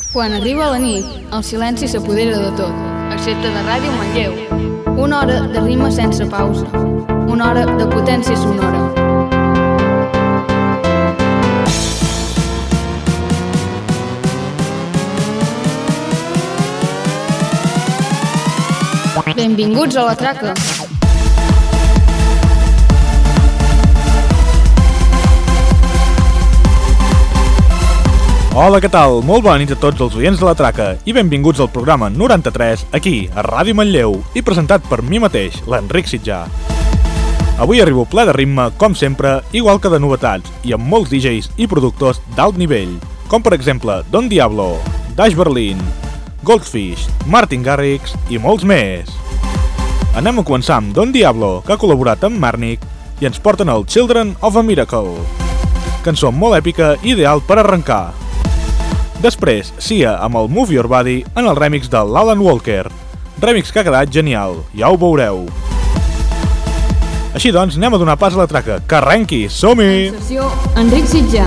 Quan arriba la nit, el silenci s'apodera de tot, excepte de Ràdio Manlleu. Una hora de rima sense pausa. Una hora de potència sonora. Benvinguts a la traca. Hola, què tal? Molt bona nit a tots els oients de la traca i benvinguts al programa 93 aquí, a Ràdio Manlleu i presentat per mi mateix, l'Enric Sitjà. Avui arribo ple de ritme, com sempre, igual que de novetats i amb molts DJs i productors d'alt nivell, com per exemple Don Diablo, Dash Berlin, Goldfish, Martin Garrix i molts més. Anem a començar amb Don Diablo, que ha col·laborat amb Marnik i ens porten el Children of a Miracle. Cançó molt èpica i ideal per arrencar. Després, Sia amb el Move Your Body en el remix de l'Alan Walker. Remix que ha quedat genial, ja ho veureu. Així doncs, anem a donar pas a la traca. Que arrenqui, som-hi! Sessió Enric Sitjà.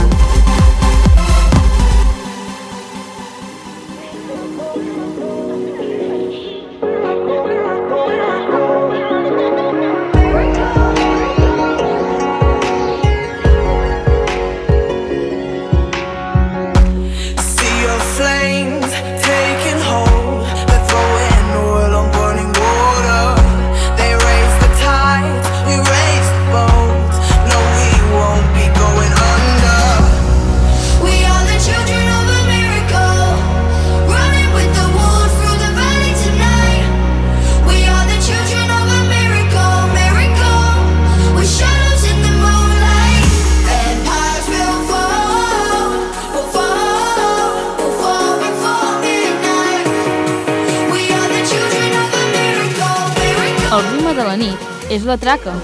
El ritme de la nit és la traca.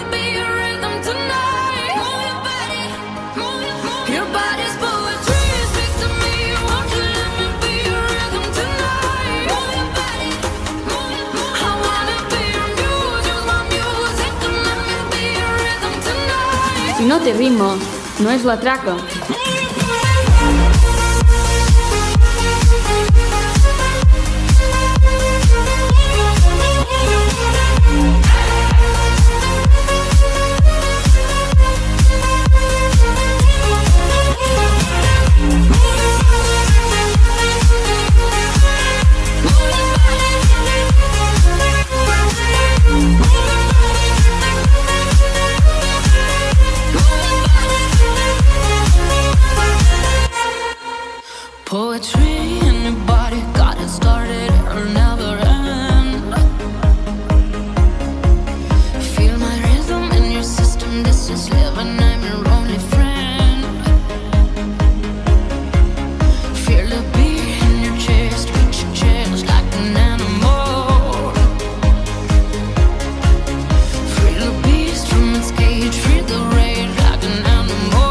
Your body's poetry. Si no té ritme, no és la traca. Poetry in your body, got it started, it'll never end. Feel my rhythm in your system, this is living, I'm your only friend. Feel the beat in your chest, reach your chest like an animal. Free the beast from its cage, free the rage like an animal.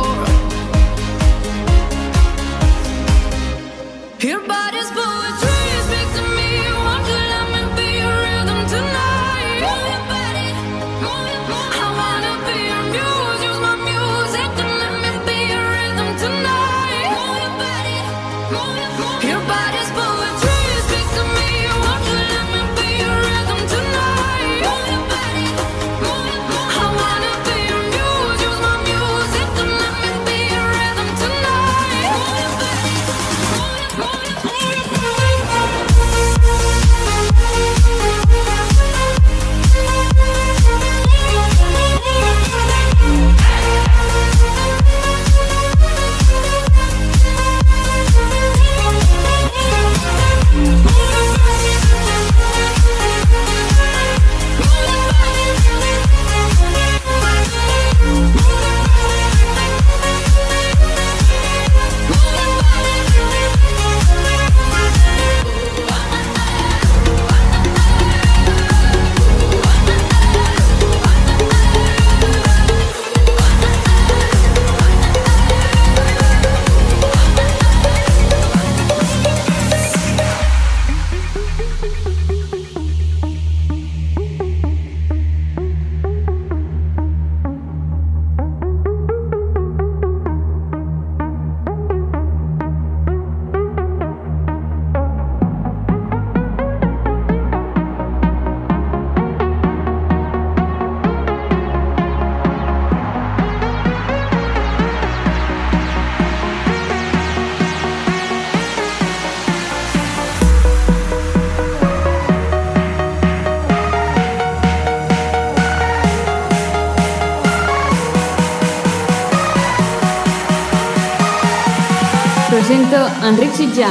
Your body's poetry, speak to me. Won't you let me be your rhythm tonight? Move your body, I wanna be your muse. Use my music to let me be your rhythm tonight. Move your body, your body's poetry, speak to me. Won't you let me be your rhythm tonight? Move your body, I wanna be your muse. Use my music to let me be your rhythm tonight. Move your body. Presenta Enric Sitjà.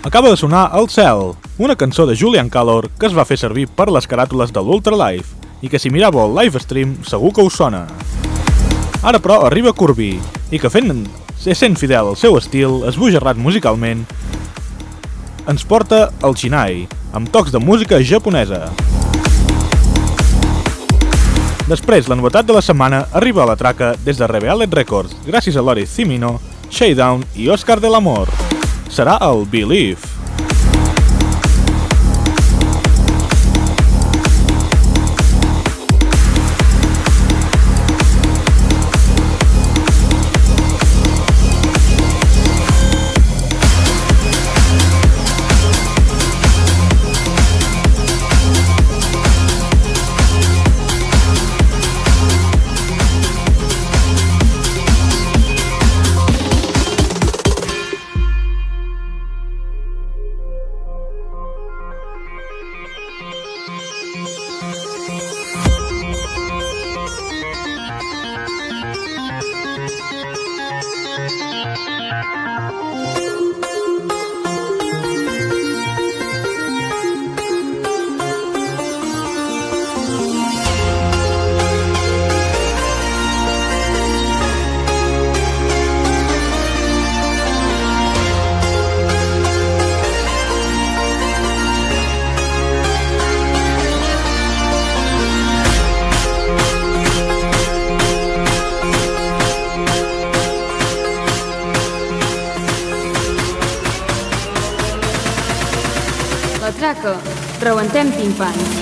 Acaba de sonar El Cel, una cançó de Julian Callor que es va fer servir per les caràtules de l'Ultralife i que si miràveu el live stream segur que us sona. Ara però arriba Corbí i que sent fidel al seu estil, esbojarrat musicalment, ens porta el Shinai, amb tocs de música japonesa. Després, la novetat de la setmana arriba a la traca des de Revealed Records, gràcies a Loris Cimino, Shakedown i Oscar del Amor. Serà el Believe. La traca, rebentem timpans.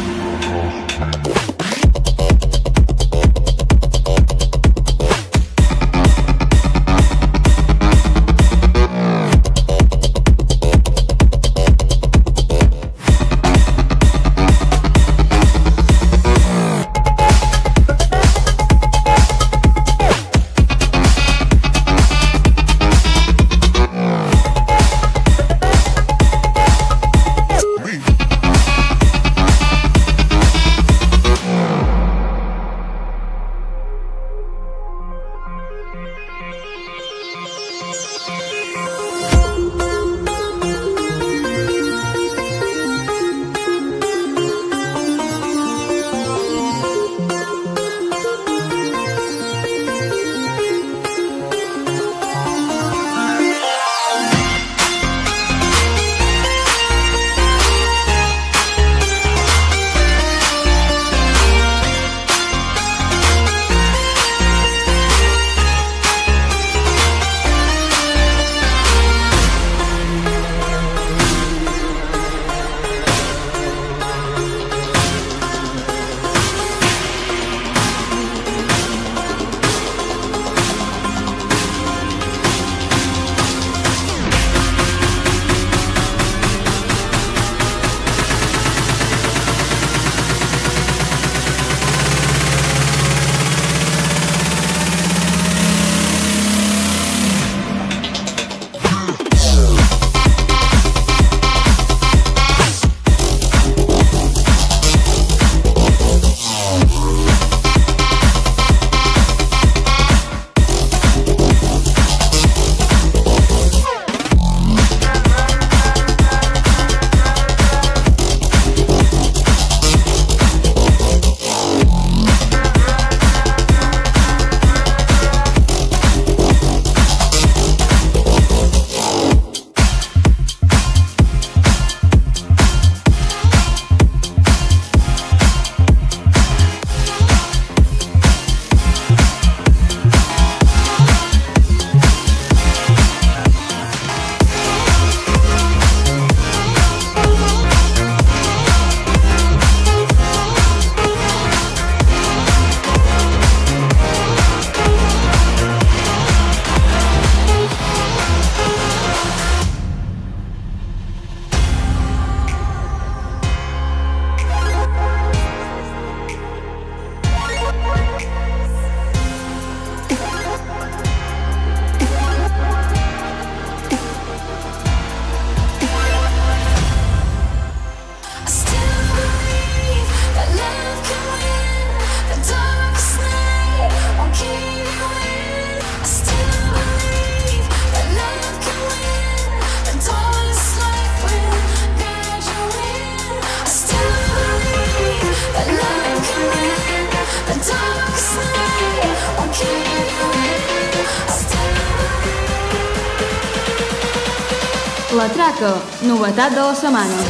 La Traca, novetat de la setmana.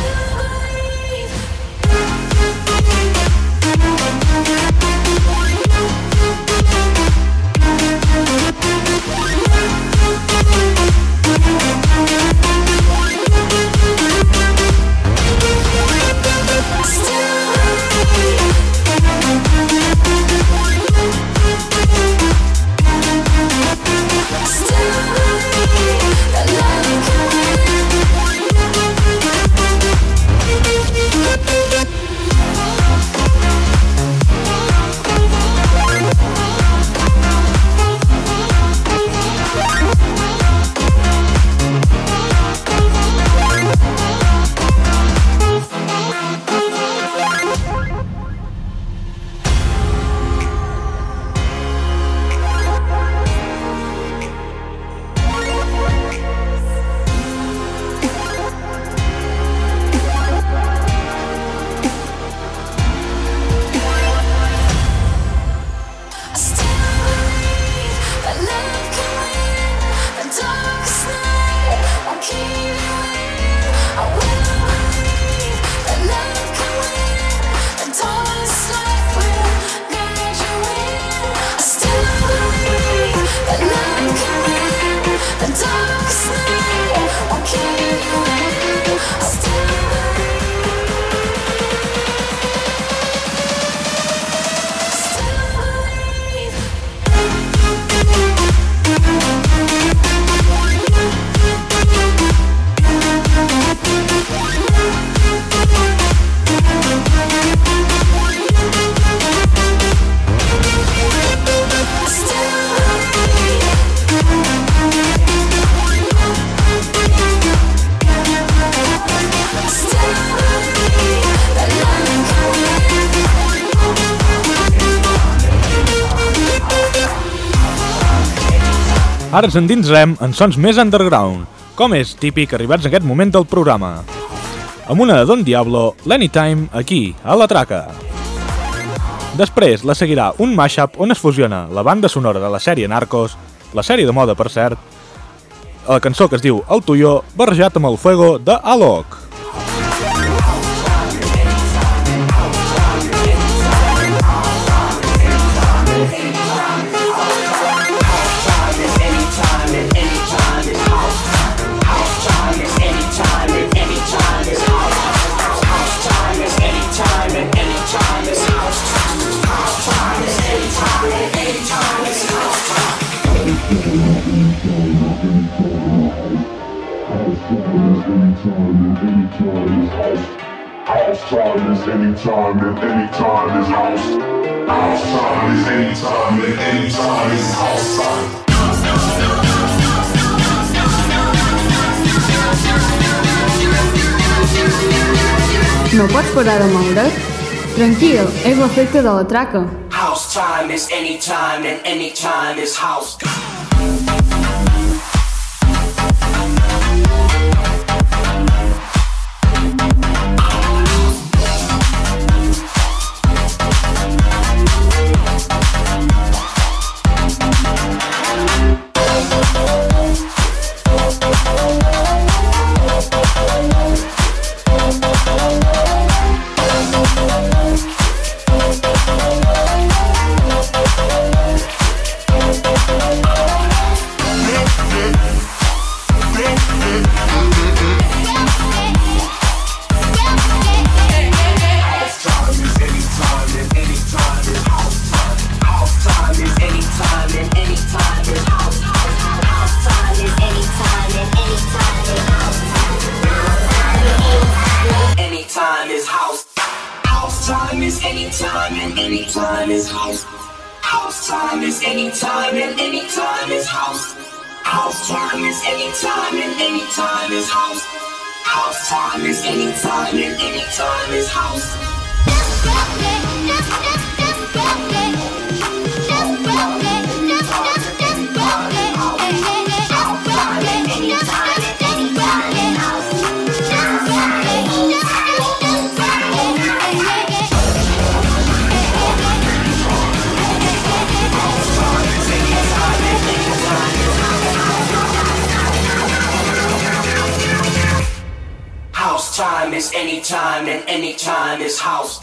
Ara ens endinsarem en sons més underground, com és típic arribats en aquest moment del programa. Amb una de Don Diablo, l'Anytime, aquí, a La Traca. Després la seguirà un mashup on es fusiona la banda sonora de la sèrie Narcos, la sèrie de moda per cert, la cançó que es diu El Tuyo, barrejat amb el Fuego de Alok. House time is anytime and anytime is house. House time is anytime and anytime is house time. No pots parar de moure't? Tranquil, és l'efecte de la traca. House time is anytime and anytime is house. anytime is house. House time is anytime and anytime is house. House time is anytime and anytime is house. House time is anytime and anytime is house. is anytime and anytime is house.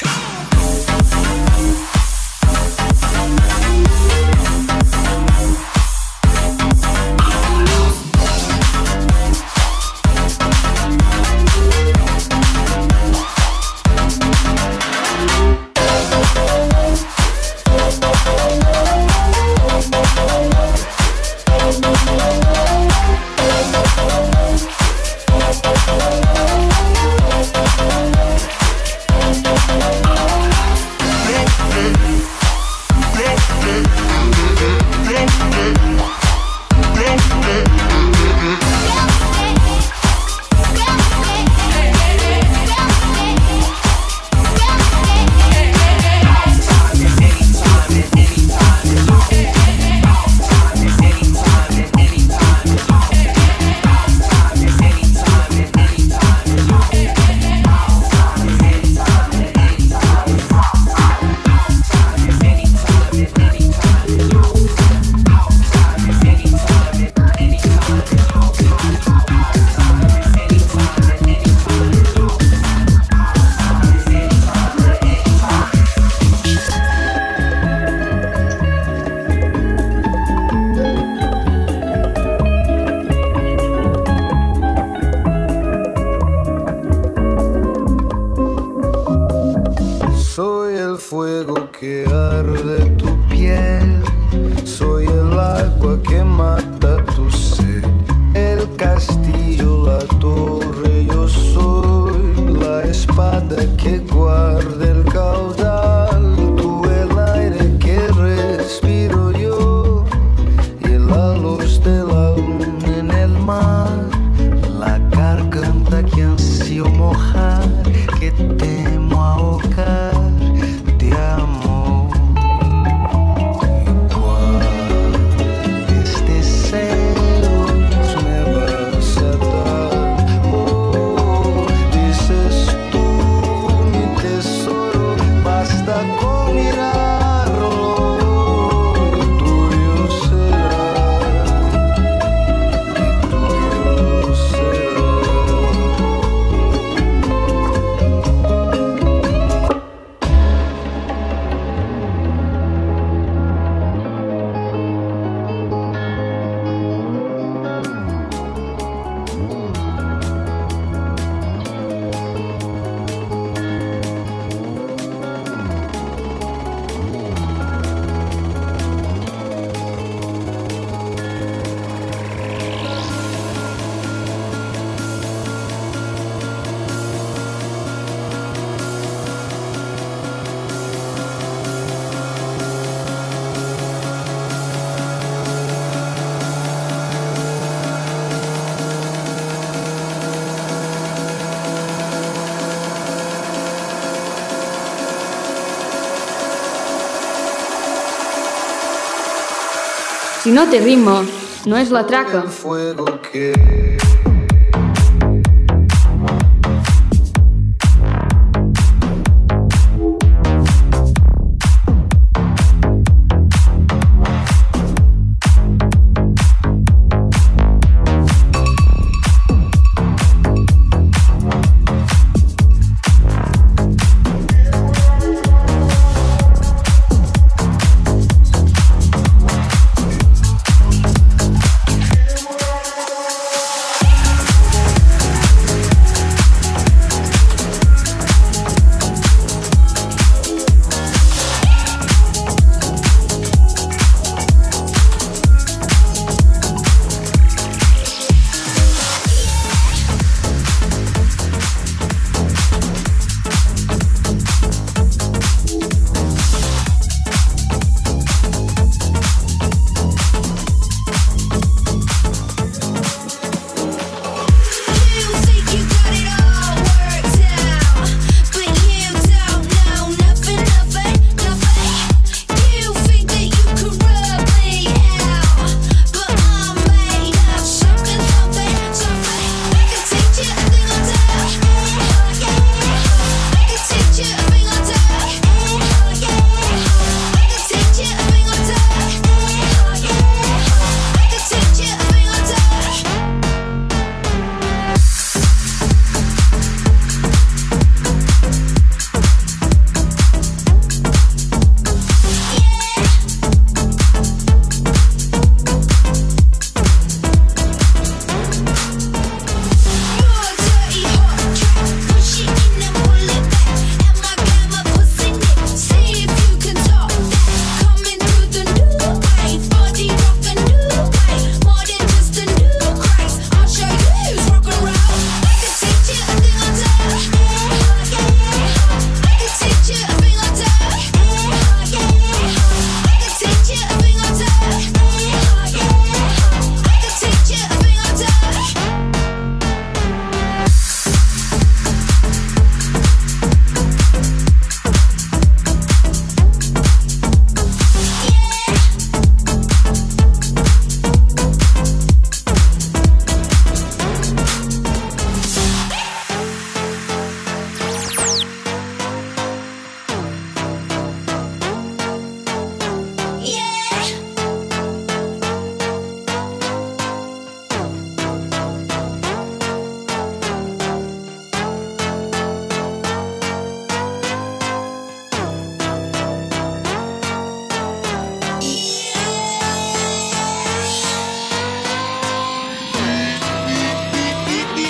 Si no té ritme, no és la traca.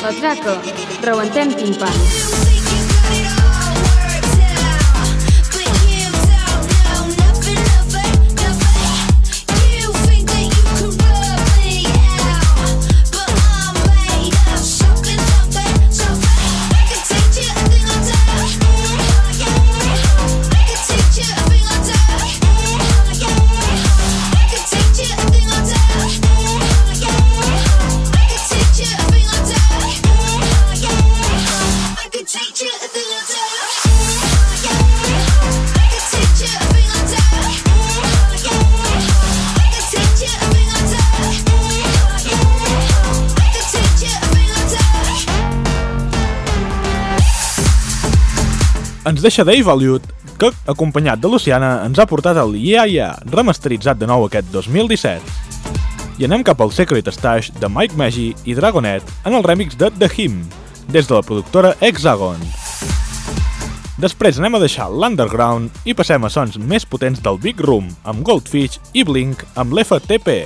La traca, rebentem timpans. Ens deixa Dave Aliut, que, acompanyat de Luciana, ens ha portat el Yeah Yeah, remasteritzat de nou aquest 2017. I anem cap al Secret Stash de Mike Maggi i Dragonet en el remix de The Hymn, des de la productora Hexagon. Després anem a deixar l'Underground i passem a sons més potents del Big Room, amb Goldfish i Blink amb l'FTP.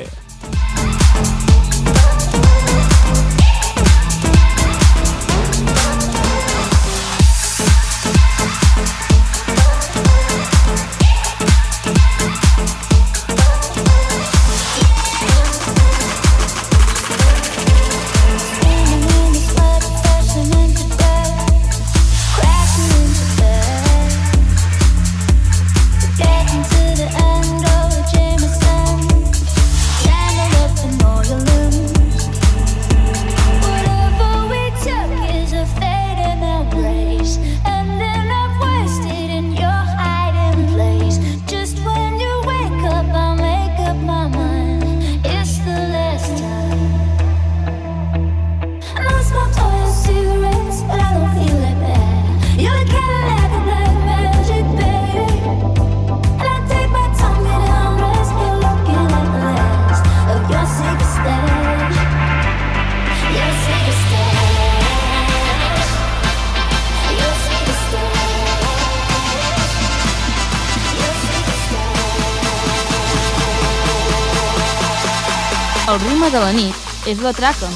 El ritme de la nit és la traca.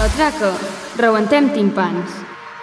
la traca rebentem timpans.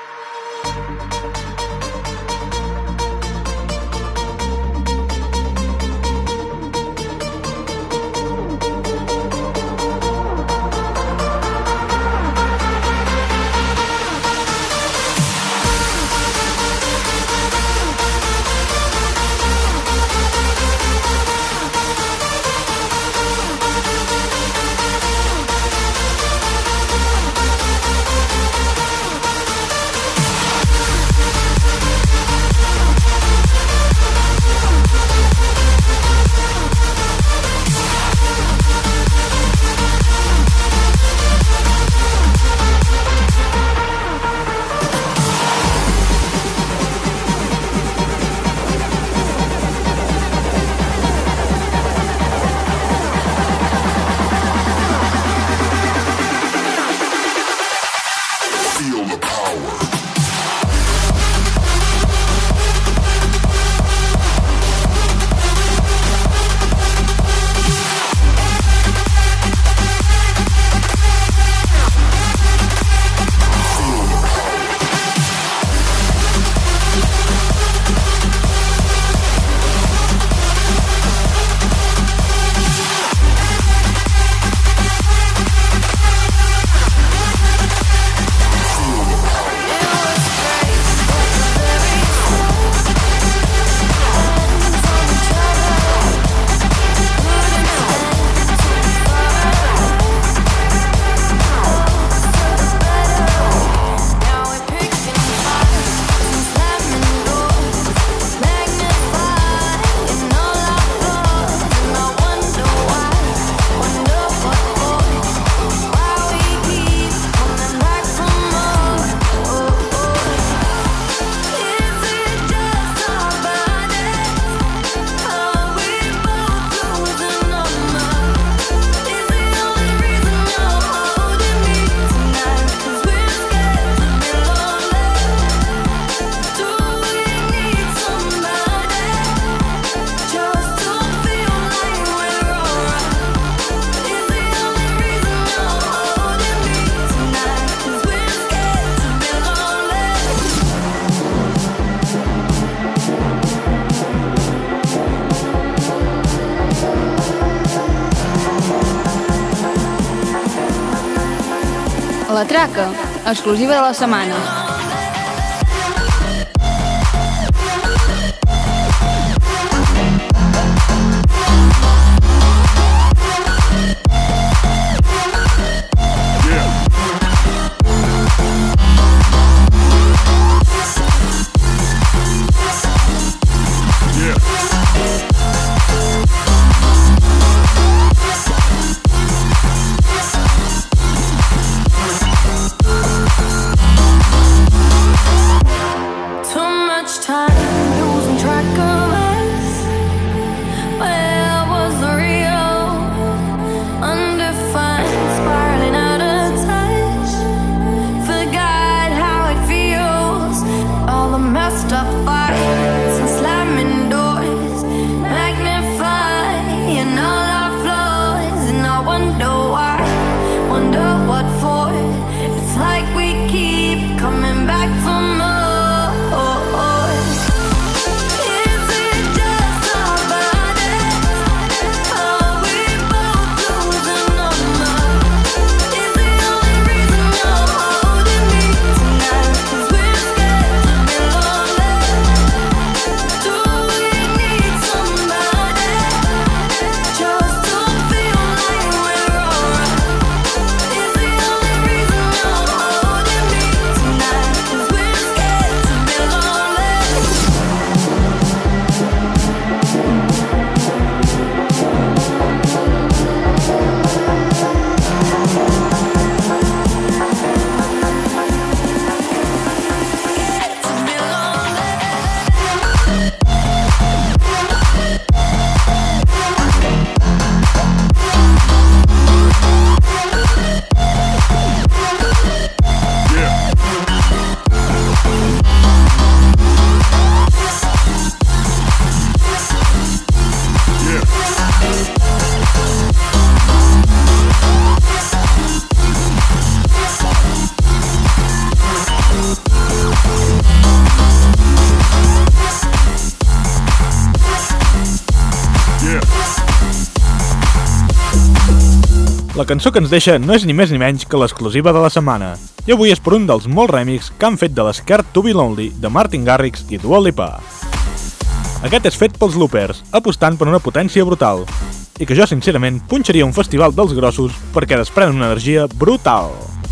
La traca, exclusiva de la setmana. La cançó que ens deixa no és ni més ni menys que l'exclusiva de la setmana, i avui és per un dels molts remix que han fet de l'Scared to be Lonely de Martin Garrix i Dua Lipa. Aquest és fet pels Loopers, apostant per una potència brutal, i que jo sincerament punxaria un festival dels grossos perquè desprèn una energia brutal.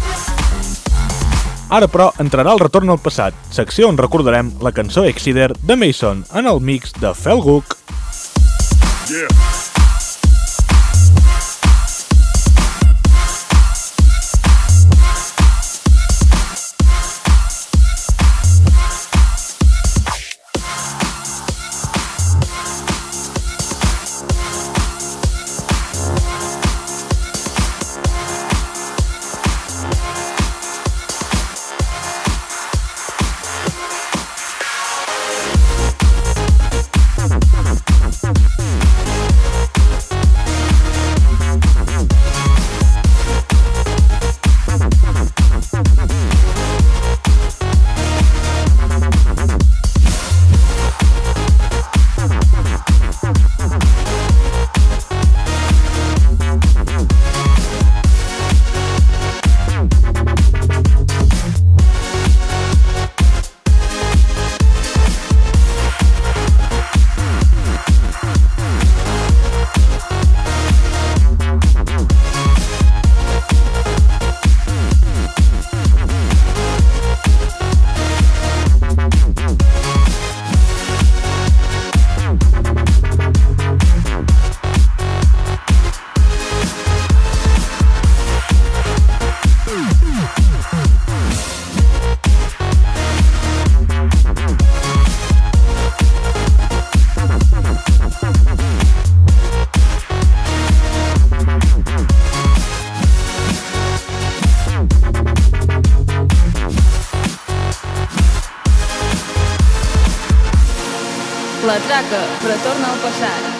Ara però entrarà el retorn al passat, secció on recordarem la cançó Excider de Mason en el mix de Felguk. Yeah. La traca retorna al passat.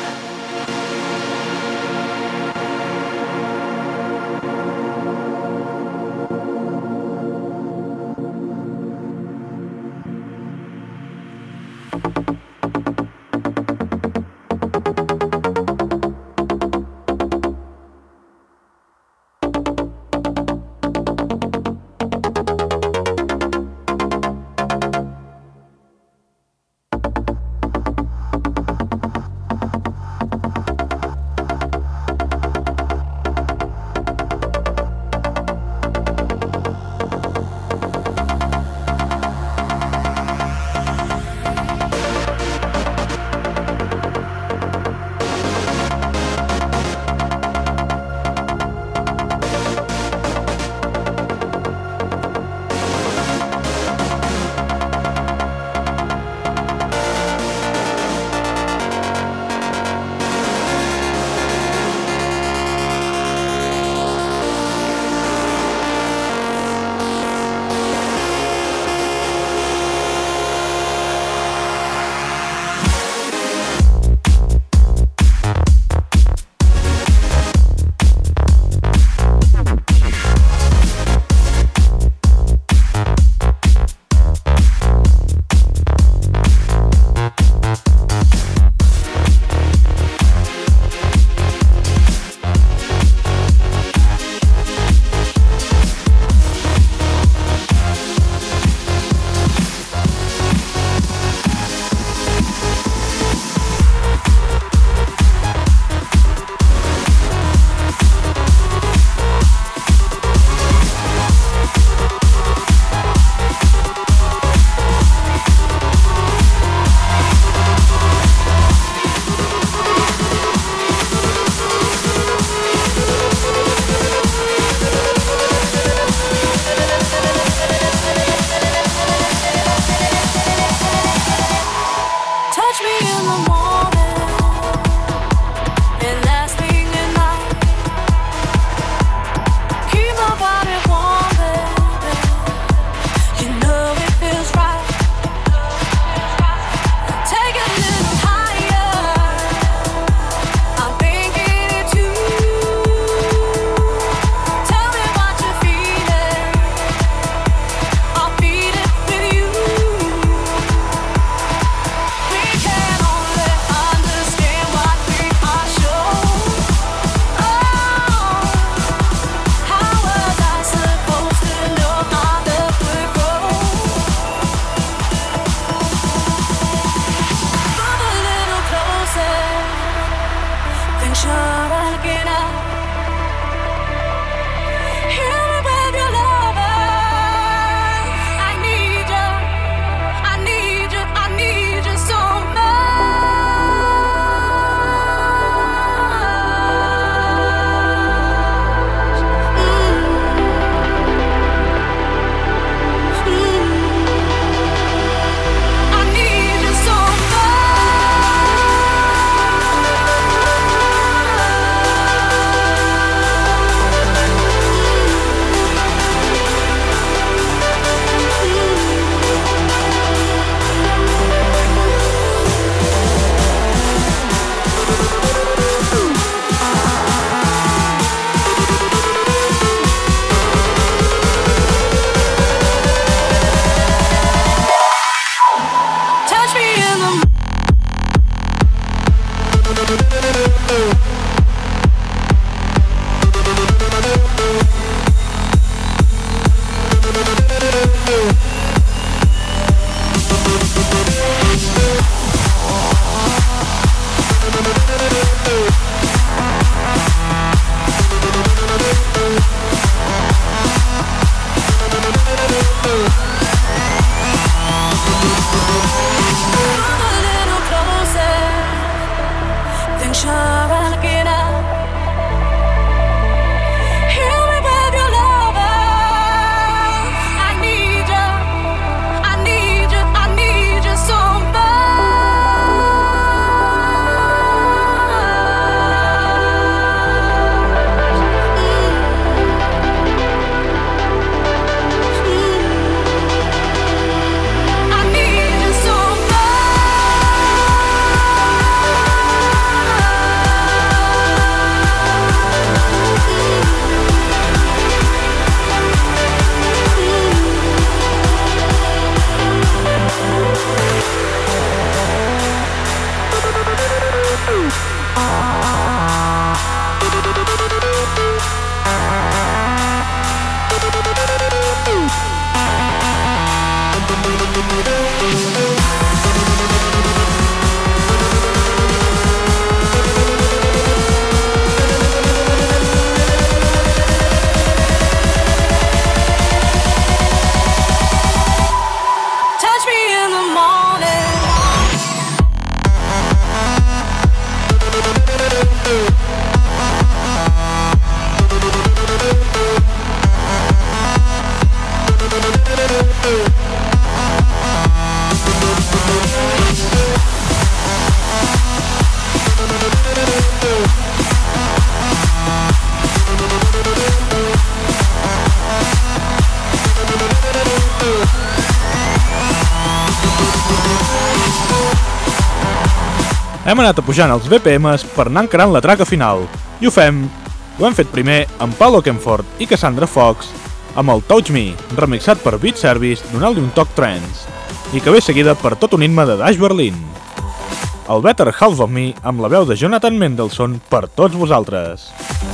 Hem anat apujant els BPMs per anar encarant la traca final, i ho hem fet primer amb Paulo Kenford i Cassandra Fox, amb el Touch Me, remixat per Beat Service, donant-li un toc trance, i que ve seguida per tot un himne de Dash Berlin. El Better Half of Me, amb la veu de Jonathan Mendelsohn per tots vosaltres.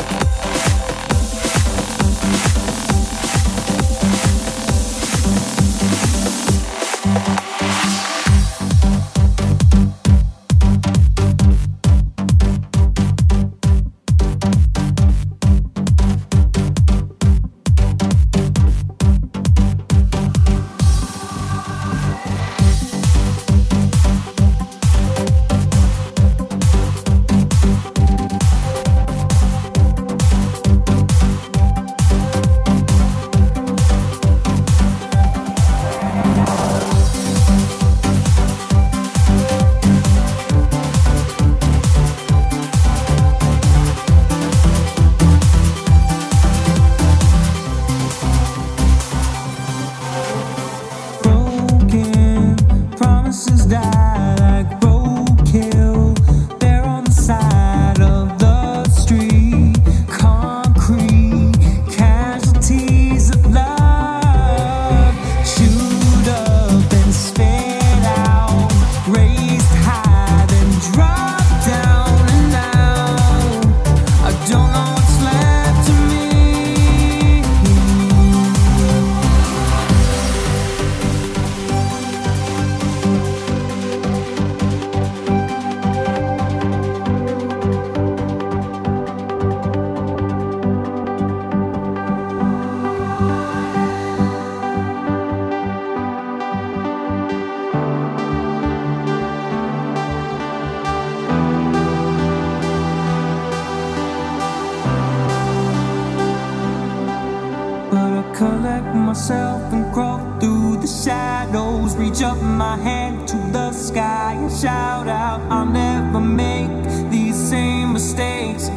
collect myself and crawl through the shadows, reach up my hand to the sky and shout out, I'll never make these same mistakes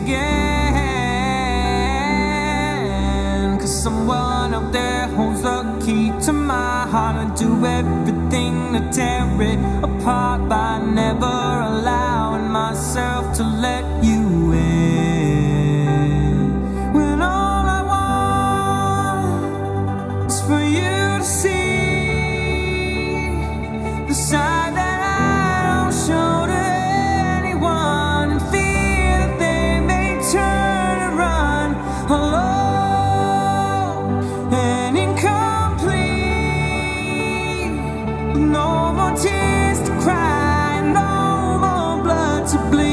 again. 'Cause someone out there holds the key to my heart, and do everything to tear it apart by never allowing myself to let you in. When all I want is for you to see the side that I don't show to anyone, and fear that they may turn and run alone and incomplete. No more tears to cry, no more blood to bleed.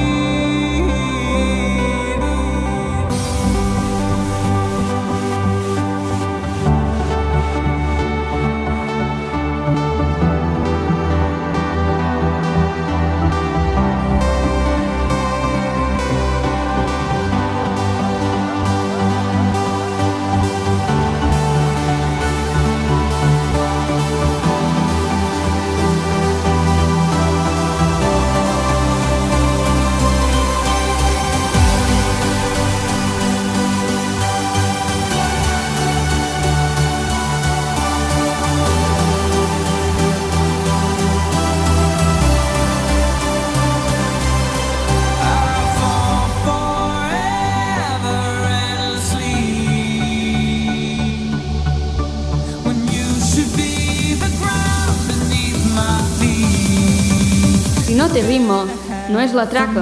Si no té ritme, no és la traca.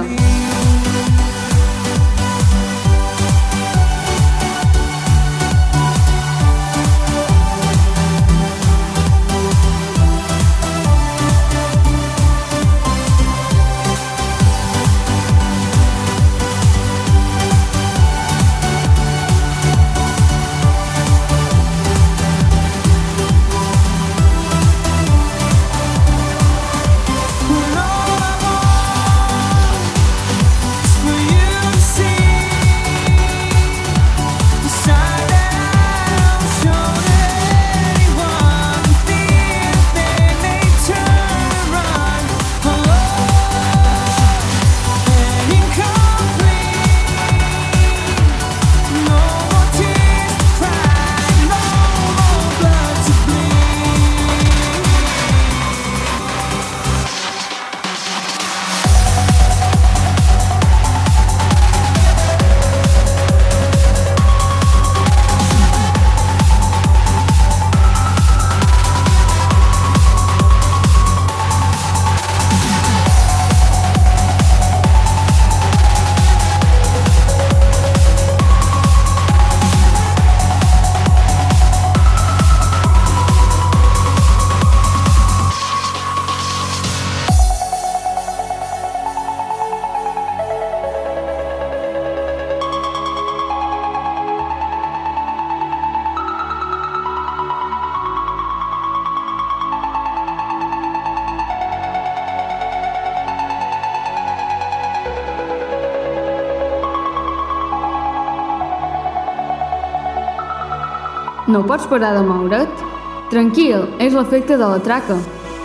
No pots parar de moure't? Tranquil, és l'efecte de la traca.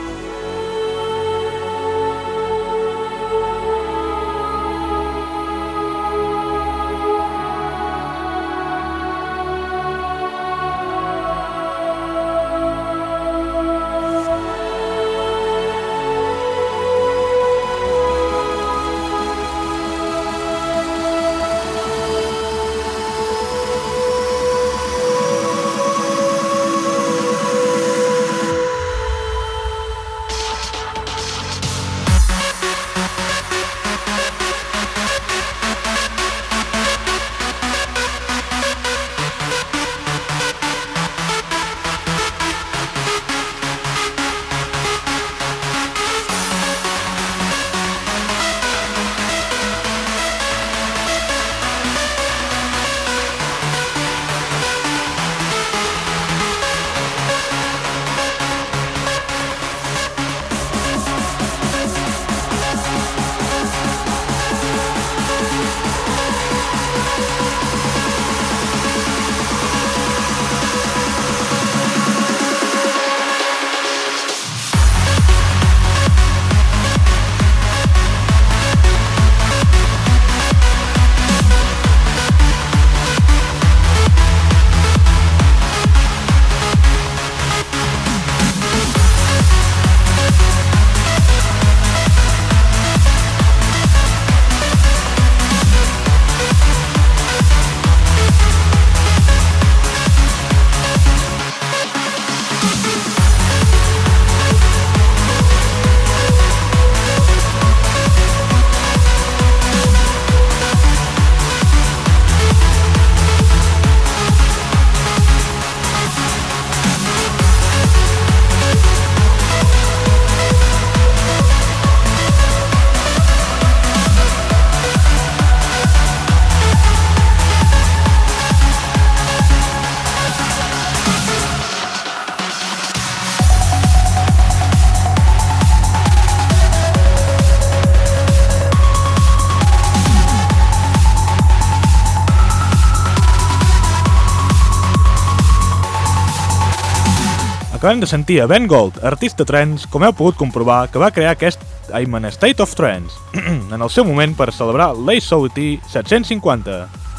Acabem de sentir a Ben Gold, artista trance, com heu pogut comprovar, que va crear aquest I'm in a State of Trance, en el seu moment per celebrar l'ASOT 750.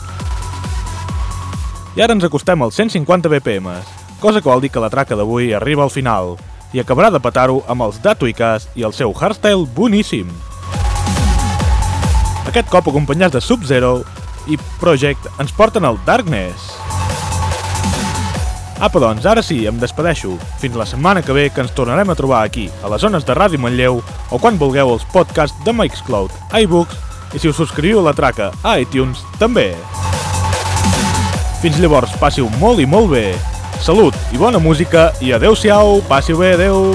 I ara ens acostem als 150 BPM, cosa que vol dir que la traca d'avui arriba al final, i acabarà de petar-ho amb els Datuicas i el seu hardstyle boníssim. Aquest cop acompanyats de Sub-Zero i Project ens porten al Darkness. Apa, doncs, ara sí, em despedeixo. Fins la setmana que ve, que ens tornarem a trobar aquí, a les zones de Ràdio Manlleu, o quan vulgueu els podcasts de Mixcloud, iBooks, i si us subscriviu a la traca a iTunes, també. Fins llavors, passiu molt i molt bé. Salut i bona música, i adeu-siau, passiu bé, adeu!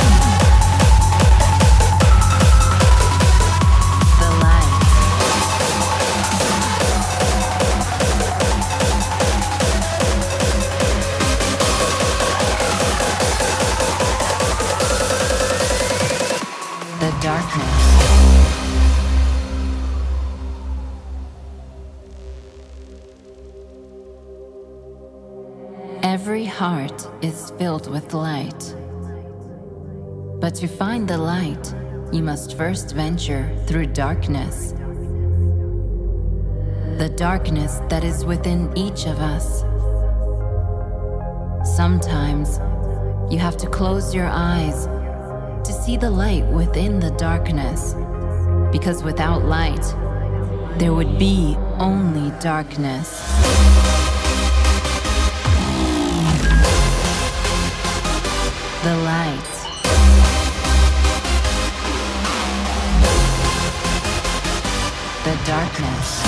Every heart is filled with light. But to find the light, you must first venture through darkness. The darkness that is within each of us. Sometimes you have to close your eyes to see the light within the darkness. Because without light, there would be only darkness. The light. The darkness.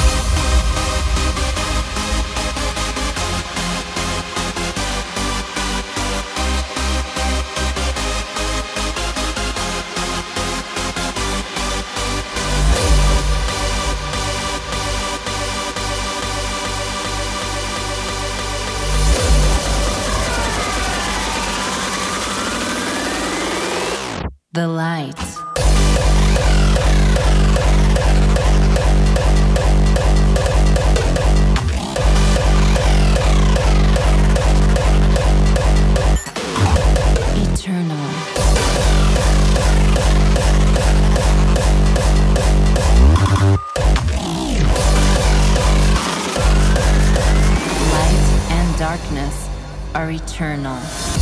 eternal.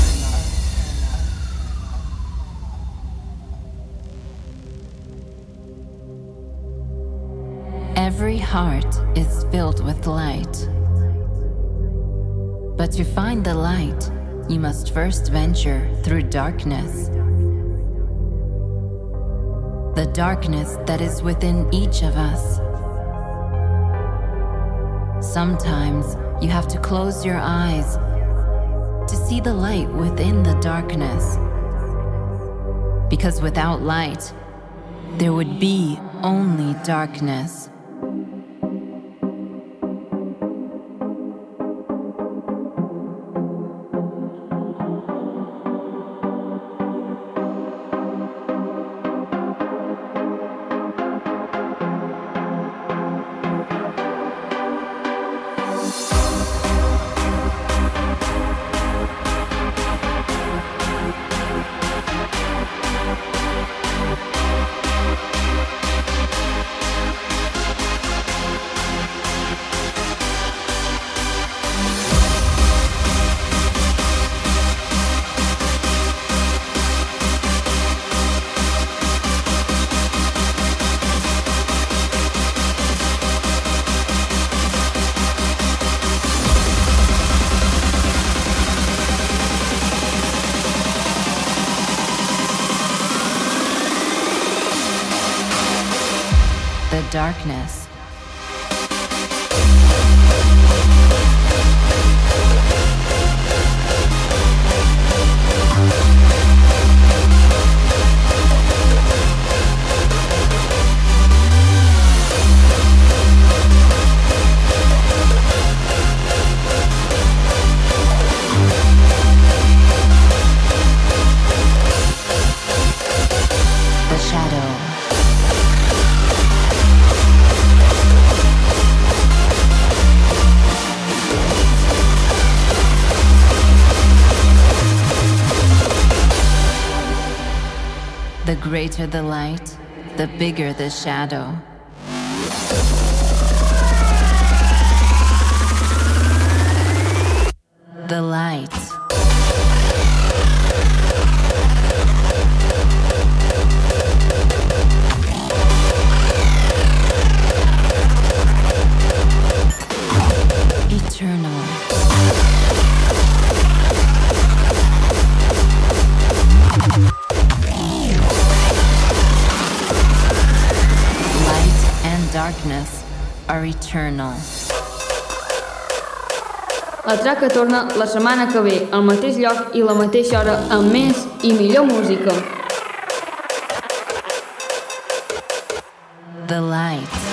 Every heart is filled with light. But to find the light, you must first venture through darkness. The darkness that is within each of us. Sometimes you have to close your eyes to see the light within the darkness. Because without light, there would be only darkness. The darkness. The shadow. The greater the light, the bigger the shadow. The light. Eternal. Darkness are eternal. La traca torna la setmana que ve al mateix lloc i la mateixa hora amb més i millor música. The light.